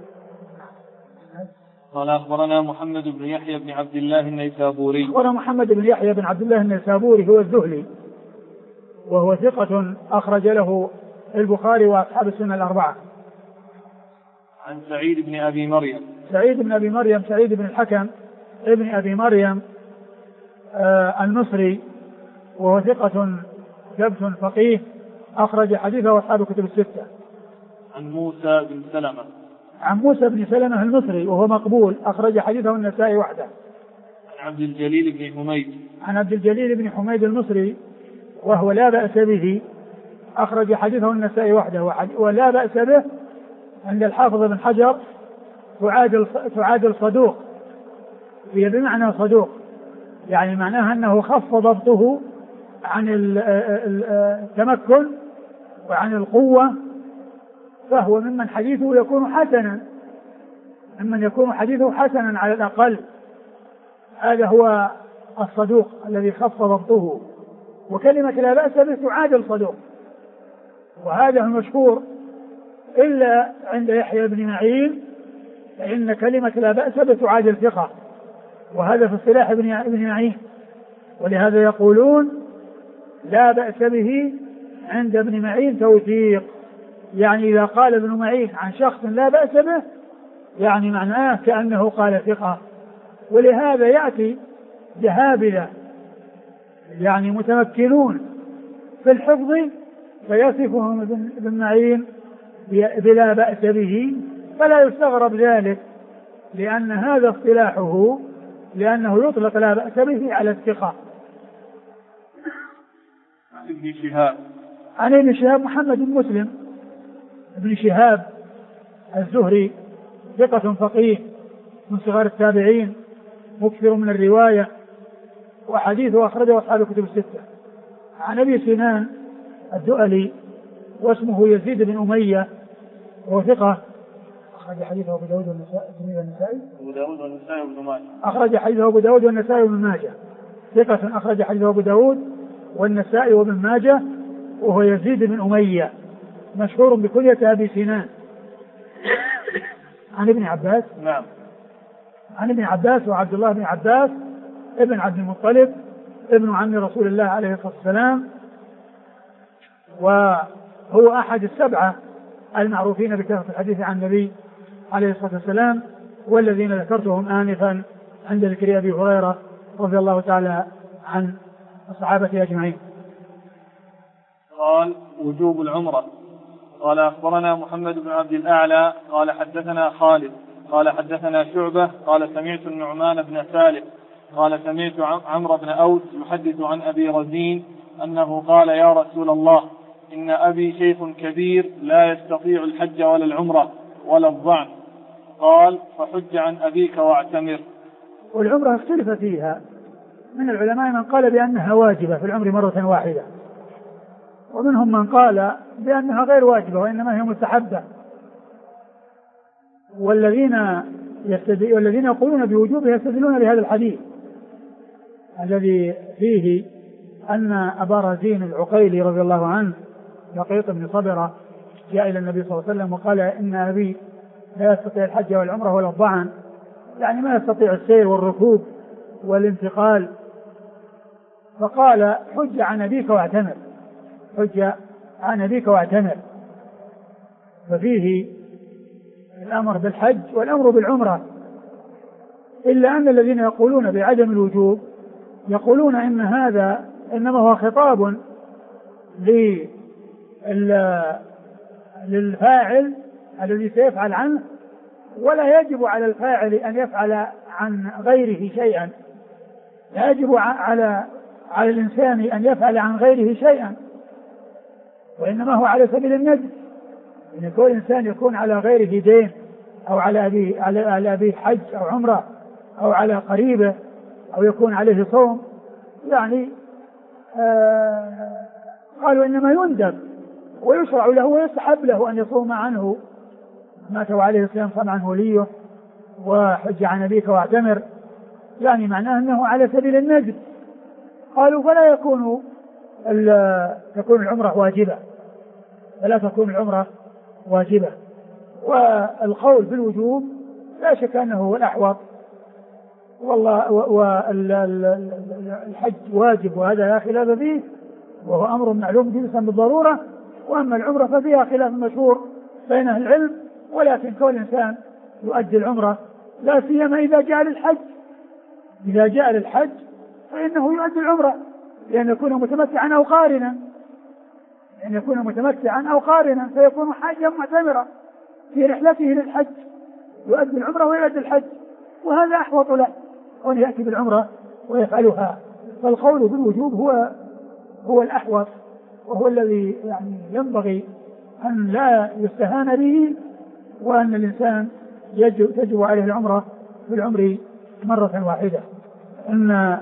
قال: أخبرنا محمد بن يحيى بن عبد الله النيسابوري. أخبرنا محمد بن يحيى بن عبد الله النيسابوري هو الذهلي، وهو ثقة أخرج له البخاري وأصحاب السنة الأربعة. عن سعيد بن أبي مريم. سعيد بن أبي مريم سعيد بن الحكم ابن أبي مريم المصري، وهو ثقة ثبت فقيه أخرج حديثه أصحاب الكتب الستة. عن موسى بن سلمة. عن موسى بن سلمة المصري وهو مقبول أخرج حديثه النسائي وحده. عن عبد الجليل بن حميد. عن عبد الجليل بن حميد المصري وهو لا بأس به أخرج حديثه النسائي وحده، ولا بأس به عند الحافظ بن حجر تعادل صدوق، هي بمعنى صدوق، يعني معناها أنه خف ضبطه عن التمكن وعن القوة، فهو ممن حديثه يكون حسنا، ممن يكون حديثه حسنا على الأقل. هذا هو الصدوق الذي خف ضبطه، وكلمة لا بأس به تعادل صدوق، وهذا المشهور إلا عند يحيى بن معين، فإن كلمة لا بأس به تعادل ثقة، وهذا في اصطلاح ابن معين، ولهذا يقولون لا بأس به عند ابن معين توثيق، يعني إذا قال ابن معين عن شخص لا بأس به يعني معناه كأنه قال ثقة. ولهذا يأتي جهابذة يعني متمكنون في الحفظ فيصفهم ابن معين بلا بأس به، فلا يستغرب ذلك، لأن هذا اصطلاحه، لأنه يطلق لا بأس به على الثقة. عن ابن شهاب محمد بن مسلم ابن شهاب الزهري ثقة فقيه من صغار التابعين، مكثر من الرواية، وحديثه أخرجه أصحاب الكتب الستة. عن أبي سنان الدؤلي واسمه يزيد بن أمية وهو ثقة أخرج حديثه أبو داود والنسائي وابن ماجه. أخرج حديثه أبو داود والنسائي وابن ماجه، ثقة أخرج حديثه أبو داود والنسائي وابن ماجه، وهو يزيد بن أمية مشهور بكنية أبي سنان. عن ابن عباس. نعم. عن ابن عباس وعبد الله بن عباس ابن عبد المطلب ابن عم رسول الله عليه الصلاة والسلام، وهو أحد السبعة المعروفين بكثرة الحديث عن النبي عليه الصلاة والسلام، والذين ذكرتهم آنفا عند ذكر أبي هريرة رضي الله تعالى عن الصحابة أجمعين. قال وجوب العمرة. قال أخبرنا محمد بن عبد الأعلى قال حدثنا خالد قال حدثنا شعبة قال سمعت النعمان بن سالم قال سمعت عمرو بن أوس يحدث عن أبي رزين أنه قال يا رسول الله إن أبي شيخ كبير لا يستطيع الحج ولا العمرة ولا الظعن، قال فحج عن أبيك واعتمر. والعمرة اختلف فيها، من العلماء من قال بأنها واجبة في العمر مرة واحدة، ومنهم من قال بأنها غير واجبة وإنما هي مستحبة. والذين يقولون بوجوبها يستدلون بهذا الحديث الذي فيه أن أبا رزين العقيلي رضي الله عنه لقيط بن صبرة جاء إلى النبي صلى الله عليه وسلم وقال إن أبي لا يستطيع الحج والعمرة ولا الظعن، يعني ما يستطيع السير والركوب والانتقال، فقال حج عن أبيك واعتمر، حج عن أبيك واعتمر. ففيه الأمر بالحج والأمر بالعمرة، إلا أن الذين يقولون بعدم الوجوب يقولون إن هذا إنما هو خطاب للفاعل الذي سيفعل عنه، ولا يجب على الفاعل أن يفعل عن غيره شيئا، لا يجب على الإنسان أن يفعل عن غيره شيئا، وإنما هو على سبيل الندب، أن يكون إنسان يكون على غيره دين أو على أبيه حج أو عمرة أو على قريبه أو يكون عليه صوم، يعني قالوا إنما يندب ويشرع له ويستحب له أن يصوم عنه مات عليه الصيام صام عنه وليه وحج عن أبيك واعتمر، يعني معناه أنه على سبيل الندب. قالوا فلا تكون العمرة واجبة، فلا تكون العمرة واجبة. والقول بالوجوب لا شك أنه هو الأحوط، والله والحج واجب وهذا لا خلاف فيه، وهو أمر معلوم جنسا بالضرورة. وأما العمرة ففيها خلاف مشهور بين أهل العلم، ولكن كل إنسان يؤدي العمرة لا سيما إذا جاء للحج فإنه يؤدي العمرة لأن يكون متمتعا أو قارنا، فيكون حاجا معتمرا في رحلته للحج، يؤدي العمرة ويؤدي الحج، وهذا أحوط له أن يأتي بالعمرة ويفعلها. فالقول بالوجوب هو الأحوط، وهو الذي يعني ينبغي أن لا يستهان به، وأن الإنسان تجب عليه العمرة في العمر مرة واحدة. إن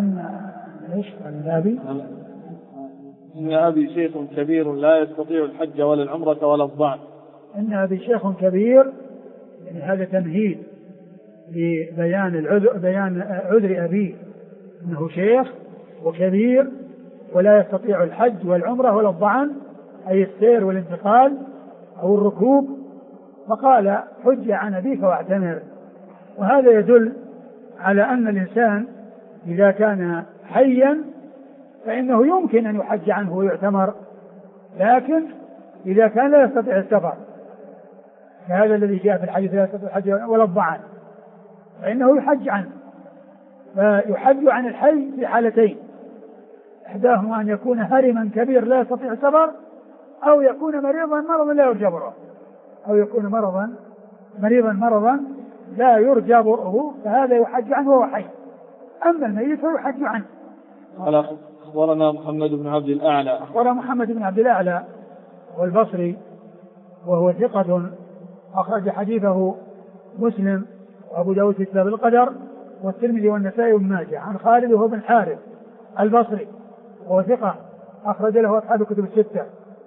أبي شيخ كبير لا يستطيع الحج ولا العمرة ولا الظعن. إن أبي شيخ كبير، يعني هذا تمهيد لبيان عذر أبيه، أنه شيخ وكبير ولا يستطيع الحج والعمرة ولا الظعن، أي السير والانتقال أو الركوب، فقال حج عن أبيك واعتمر. وهذا يدل على أن الإنسان إذا كان حيا فإنه يمكن أن يحج عنه ويعتمر، لكن إذا كان لا يستطيع السفر، فهذا الذي جاء في الحديث لا يستطيع الحج ولا الظعن، فإنه يحج عنه. فيحج عن الحي في حالتين، إحداهما أن يكون هرما كبير لا يستطيع السفر، أو يكون مرضا لا يرجى برؤه، أو يكون مرضا لا يرجى برؤه، فهذا يحج عنه وهو حي. أما الميت فيحج عنه. قال أخبرنا محمد بن عبد الأعلى. أخبرنا محمد بن عبد الأعلى والبصري، وهو ثقة أخرج حديثه مسلم وأبو داود في كتاب القدر والترمذي والنسائي وابن ماجه، عن خالد وهو بن حارث البصري، وهو ثقة أخرج له أصحاب الكتب الستة.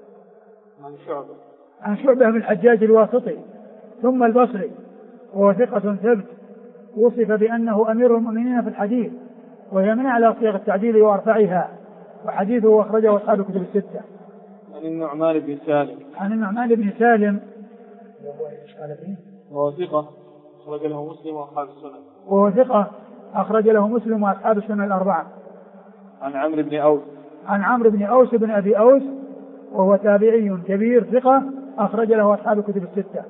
عن شعبة بن الحجاج الواسطي ثم البصري، وهو ثقة ثبت وصف بأنه أمير المؤمنين في الحديث، وهي من على صيغ التعديل وأرفعها، وحديثه أخرجه أصحاب الكتب الستة. عن النعمان بن سالم وهو ثقة أخرج له مسلم وأصحاب السنن. وهو ثقة أخرج له مسلم وأصحاب السنن الأربعة. عن عمرو بن أوس بن أبي أوس، وهو تابعي كبير ثقة أخرج له أصحاب الكتب الستة.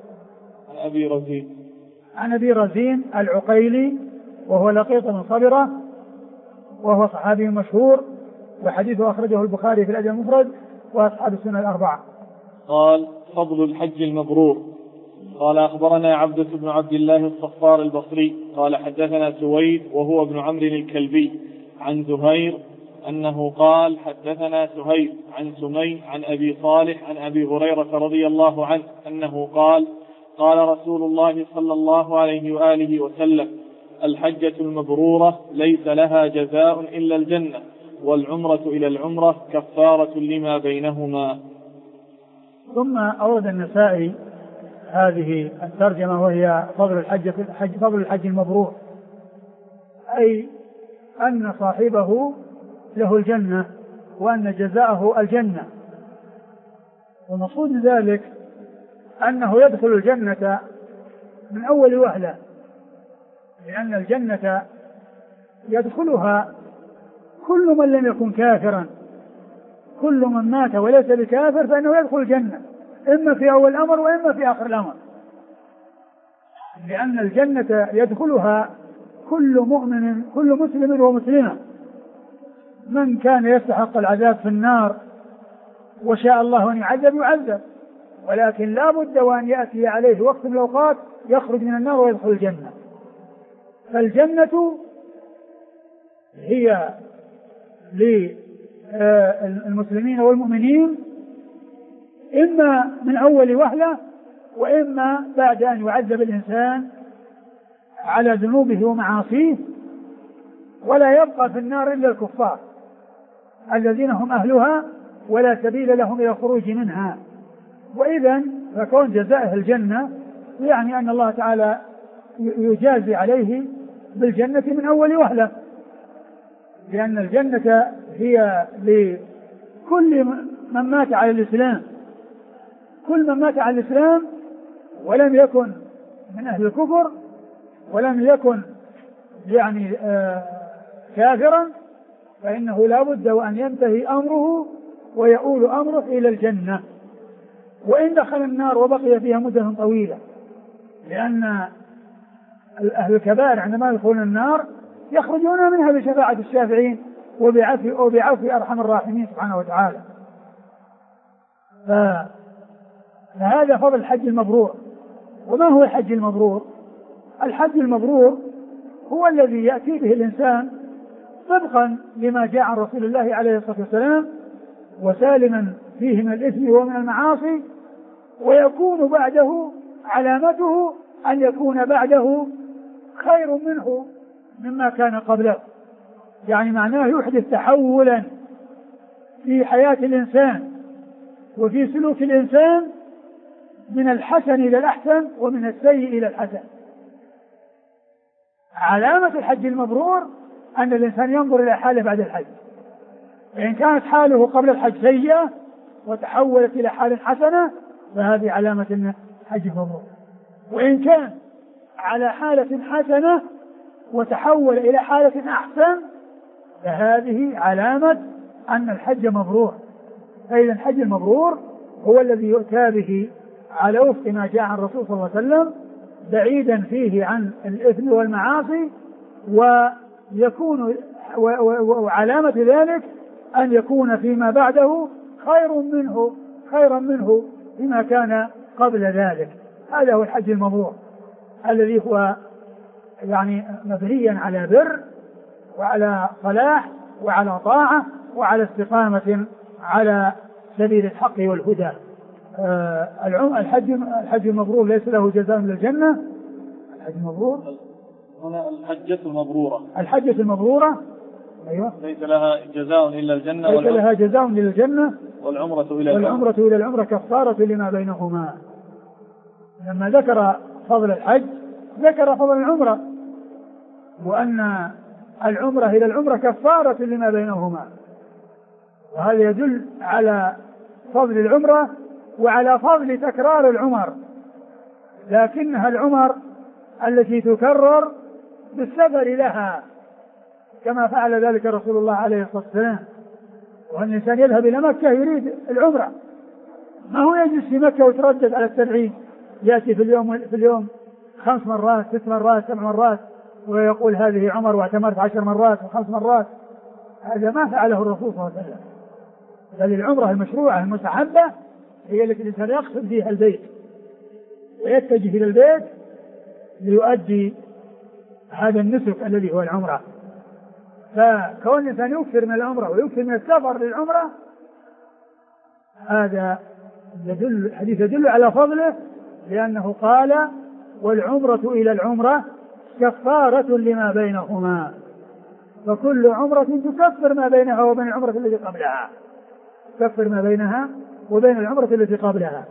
عن أبي رزين العقيلي وهو لقيط بن صبرة وهو صحابي مشهور، وحديثه أخرجه البخاري في الأدب المفرد وأصحاب السنن الأربعة. قال: فضل الحج المبرور. قال: أخبرنا عبدة بن عبد الله الصفار البصري قال: حدثنا سويد وهو ابن عمرو الكلبي عن زهير أنه قال: حدثنا سهيل عن سمي عن أبي صالح عن أبي هريرة رضي الله عنه أنه قال: قال رسول الله صلى الله عليه وآله وسلم: الحجة المبرورة ليس لها جزاء إلا الجنة، والعمرة إلى العمرة كفارة لما بينهما. ثم أورد النسائي هذه الترجمة وهي فضل الحج المبرور، أي أن صاحبه له الجنة وأن جزاءه الجنة، ومقصود ذلك أنه يدخل الجنة من أول وهلة، لأن الجنة يدخلها كل من لم يكن كافرا، كل من مات وليس بكافر فإنه يدخل الجنة، إما في أول الأمر وإما في آخر الأمر، لأن الجنة يدخلها كل مؤمن كل مسلم ومسلمة، من كان يستحق العذاب في النار وشاء الله أن يعذب يعذب، ولكن لا بد وأن يأتي عليه وقت من الأوقات يخرج من النار ويدخل الجنة. فالجنة هي للمسلمين والمؤمنين إما من أول وهلة وإما بعد أن يعذب الإنسان على ذنوبه ومعاصيه، ولا يبقى في النار إلا الكفار الذين هم أهلها ولا سبيل لهم إلى الخروج منها. وإذن فكون جزائه الجنة يعني أن الله تعالى يجازي عليه بالجنة من أول وهلة، لأن الجنة هي لكل من مات على الإسلام، كل من مات على الإسلام ولم يكن من أهل الكفر ولم يكن يعني كافرا، فإنه لا بد وأن ينتهي أمره ويؤول أمره إلى الجنة، وإن دخل النار وبقي فيها مدة طويلة، لأن أهل الكبائر عندما يدخلون النار يخرجون منها بشفاعة الشافعين وبعفو أرحم الراحمين سبحانه وتعالى. فهذا فضل الحج المبرور. وما هو الحج المبرور؟ الحج المبرور هو الذي يأتي به الإنسان طبقا لما جاء عن رسول الله عليه الصلاة والسلام وسالما فيه من الإثم ومن المعاصي، ويكون بعده علامته أن يكون بعده خير منه مما كان قبله، يعني معناه يحدث تحولا في حياة الإنسان وفي سلوك الإنسان من الحسن إلى الأحسن ومن السيء إلى الحسن. علامة الحج المبرور أن الإنسان ينظر إلى حاله بعد الحج، فإن كانت حاله قبل الحج سيئة وتحولت إلى حال حسنة فهذه علامة الحج المبرور، وإن كان على حالة حسنة وتحول إلى حالة أحسن فهذه علامة أن الحج مبرور. فإذا الحج المبرور هو الذي يؤتى به على وفق ما جاء عن الرسول صلى الله عليه وسلم بعيدا فيه عن الإثم والمعاصي، وعلامة ذلك أن يكون فيما بعده خيرا منه فيما كان قبل ذلك. هذا هو الحج المبرور الذي هو يعني مبنيا على بر وعلى صلاح وعلى طاعة وعلى استقامة على سبيل الحق والهدى. الحج المبرور ليس له جزاء من الجنة. الحج المبرور هنا الحجة المبرورة، الحجة المبرورة أيوة ليس لها جزاء إلا الجنة، ليس لها جزاء إلا الجنة، والعمرة إلى العمرة كفارة لما بينهما. لما ذكر فضل الحج ذكر فضل العمرة، وأن العمرة إلى العمرة كفارة لما بينهما، وهذا يدل على فضل العمرة وعلى فضل تكرار العمر، لكنها العمر التي تكرر بالسفر لها كما فعل ذلك رسول الله عليه الصلاة والسلام. والإنسان يذهب إلى مكة يريد العمرة ما هو يجلس في مكة ويتردد على التنعيم، يأتي في اليوم 5 مرات 6 مرات 7 مرات ويقول هذه عمر واعتمرت 10 مرات و5 مرات. هذا ما فعله الرسول صلى الله عليه وسلم. بل العمرة المشروعة المستحبة هي التي الإنسان يقصد فيها البيت ويتجه إلى البيت ليؤدي هذا النسك الذي هو العمرة. فكون الإنسان يكثر من العمرة ويكثر من السفر للعمرة هذا الحديث يدل على فضله، لأنه قال والعمرة إلى العمرة كفارة لما بينهما، فكل عمرة تكفر ما بينها وبين العمرة التي قبلها، تكفر ما بينها وبين العمرة التي قبلها.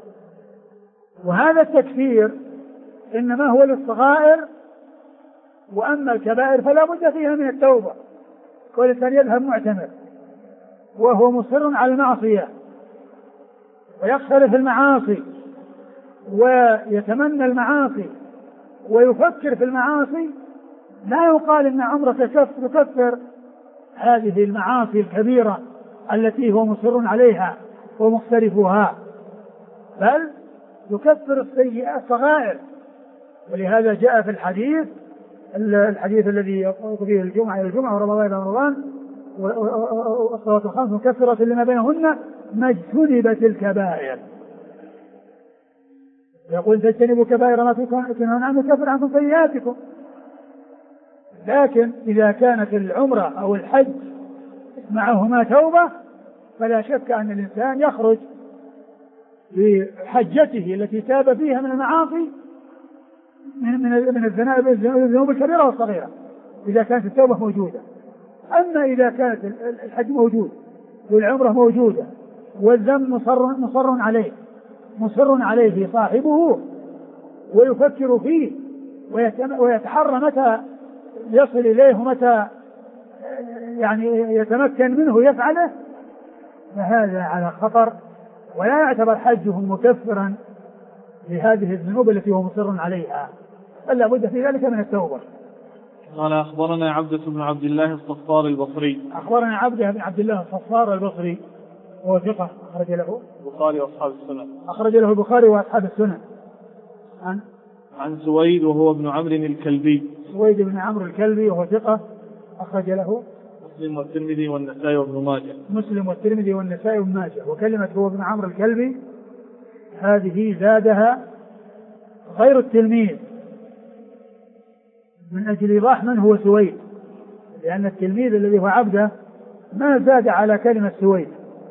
وهذا التكفير إنما هو للصغائر، وأما الكبائر فلا بد فيها من التوبة. كل إنسان يذهب معتمر وهو مصر على المعصية ويقترف المعاصي ويتمنى المعاصي ويفكر في المعاصي، لا يقال إن عمرة تكفر هذه المعاصي الكبيرة التي هو مصر عليها ومقترفها، بل يكفر السيئات الصغائر. ولهذا جاء في الحديث الذي يقول فيه الجمعة إلى الجمعة ورمضان إلى رمضان والصلوات الخمس مكفرة لما بينهن ما اجتنبت الكبائر. يقول تجتنبوا كبائر ما تنهون عنه يكفر عنكم سيئاتكم. لكن إذا كانت العمرة أو الحج معهما توبة فلا شك أن الإنسان يخرج بحجته التي تاب فيها من المعاصي من الذنوب الكبيرة والصغيرة إذا كانت التوبة موجودة. أما إذا كانت الحج موجود والعمرة موجودة والذنب مصر عليه صاحبه ويفكر فيه ويتحرى متى يصل إليه ومتى يعني يتمكن منه يفعله، فهذا على خطر ولا يعتبر حجه مكفرا لهذه الذنوب التي هو مصر عليها، بل لا بد في ذلك من التوبة. قال أخبرنا عبدة بن عبد الله الصفار البصري. أخبرنا عبدة بن عبد الله الصفار البصري وهو ثقة أخرج له البخاري وأصحاب السنن. أخرج له البخاري وأصحاب السنن. عن سويد وهو ابن عمرو الكلبي. سويد بن عمرو الكلبي وهو ثقة أخرج له مسلم والترمذي والنسائي وابن ماجه. مسلم والترمذي والنسائي وابن ماجه. وكلمة هو ابن عمرو الكلبي هذه زادها غير التلميذ من أجل إيضاح من هو سويد، لأن التلميذ الذي هو عبده ما زاد على كلمة سويد،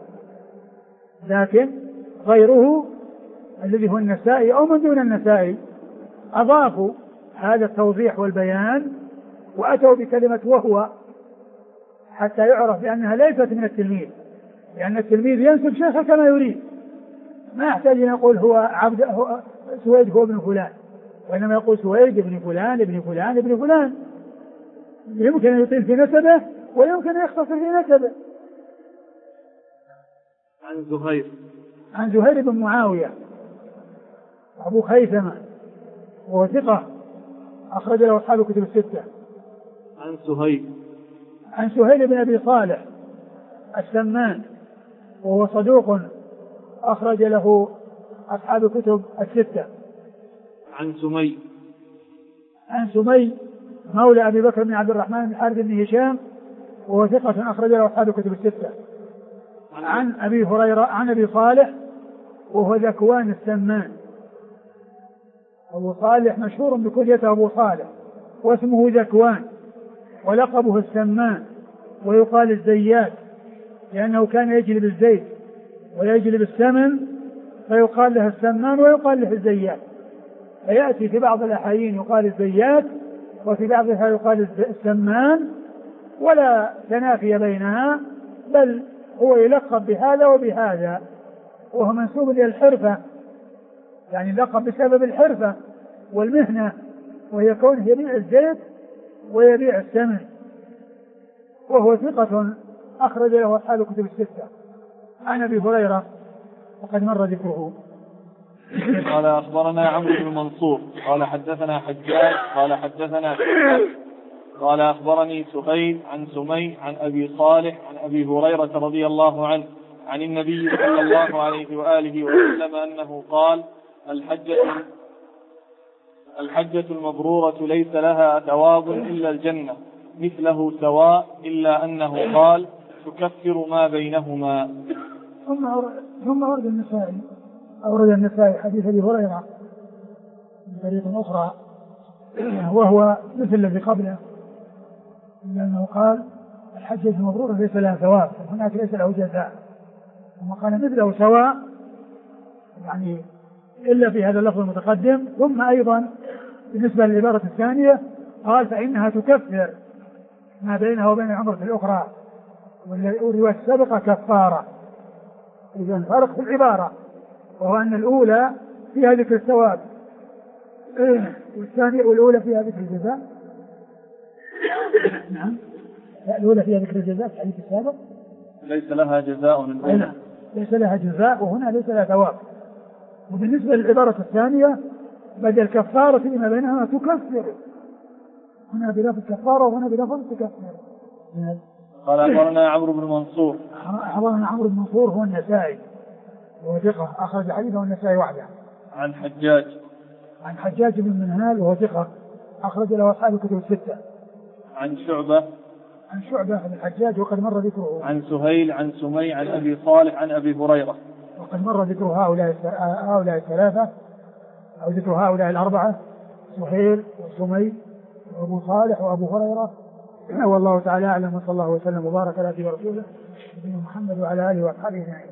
لكن غيره الذي هو النسائي أو من دون النسائي أضافوا هذا التوضيح والبيان وأتوا بكلمة وهو حتى يعرف بأنها ليست من التلميذ، لأن التلميذ ينسب شيخه كما يريد، ما يحتاج أن يقول هو عبد سويد هو ابن فلان، وإنما يقول سويد ابن فلان ابن فلان ابن فلان. يمكن أن يطيل في نسبه ويمكن أن يختصر في نسبه. عن زهير بن معاوية أبو خيثمة وهو ثقة أخرج له أصحاب الكتب الستة. عن سهيل بن أبي صالح السمان وهو صدوق أخرج له أصحاب الكتب الستة. عن سمي مولى أبي بكر بن عبد الرحمن بن حارث بن هشام وهو ثقة أخرج له أصحاب الكتب الستة. عن أبي هريرة عن أبي صالح وهو ذكوان السمان. أبو صالح مشهور بكنيته أبو صالح واسمه ذكوان ولقبه السمان، ويقال الزيات لأنه كان يجلب الزيت ويجلب السمن فيقال له السمان ويقال له الزيات. فيأتي في بعض الأحايين يقال الزيات وفي بعضها يقال السمان، ولا تنافي بينها، بل هو يلقب بهذا وبهذا، وهو منسوب إلى الحرفة، يعني لقب بسبب الحرفة والمهنة، وهي كونه يبيع الزيت ويبيع السمن. وهو ثقة أخرج له أصحاب الكتب الستة. عن أبي هريرة وقد مر ذكره. قال أخبرنا عمرو بن منصور قال حدثنا حجاج قال حدثنا قال أخبرني سهيل عن سمي عن أبي صالح عن أبي هريرة رضي الله عنه عن النبي صلى الله عليه وآله وسلم أنه قال: الحجة المبرورة ليس لها ثواب إلا الجنة مثله سواء، إلا أنه قال: تكفر ما بينهما. ثم أورد النسائي حديث أبي هريرة من طريق أخرى وهو مثل الذي قبله، لأنه قال: الحجة المبرورة ليس لها ثواب، هناك ليس له جزاء. ثم قال مثله سواء، يعني إلا في هذا اللفظ المتقدم. ثم أيضا بالنسبة للعبارة الثانية قال: فإنها تكفر ما بينها وبين العمرة الأخرى، والرواية السابقة كفارة. إذن فرق في العبارة، وهو أن الأولى فيها ذكر الثواب والثانية والأولى فيها ذكر الجزاء. نعم، الأولى فيها ذكر الجزاء في الحديث السابق ليس لها جزاء، ليس لها جزاء، وهنا ليس لها ثواب. وبالنسبة للعبارة الثانية بدل الكفارة فيما بينها تكفر، هنا بلفظ كفارة وهنا بلفظ تكفر. قال: أخبرنا عمرو بن منصور. أخبرنا عمرو بن منصور هو النسائي، وهو ثقة أخرج حديثه النسائي وحده. عن حجاج بن منهال وهو ثقة أخرج له أصحاب الكتب الستة. عن شعبة بن الحجاج وقد مر ذكره. عن سهيل عن سمي عن أبي صالح عن أبي هريرة، وقد مر ذكر هؤلاء الثلاثة، أو ذكر هؤلاء الأربعة: سهيل وسمي وأبو صالح وأبو هريرة. والله تعالى أعلم، وصلى الله وسلم وبارك على نبينا ورسوله محمد وعلى آله وأصحابه أجمعين.